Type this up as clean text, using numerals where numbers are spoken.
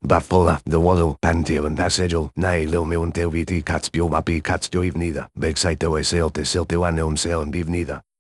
Bafola, the waddle, pantier and passagel, nay lil me un teu viti cats bio mapi cats dio eve neither. Beg site o sail te sil te one sail and eve neither.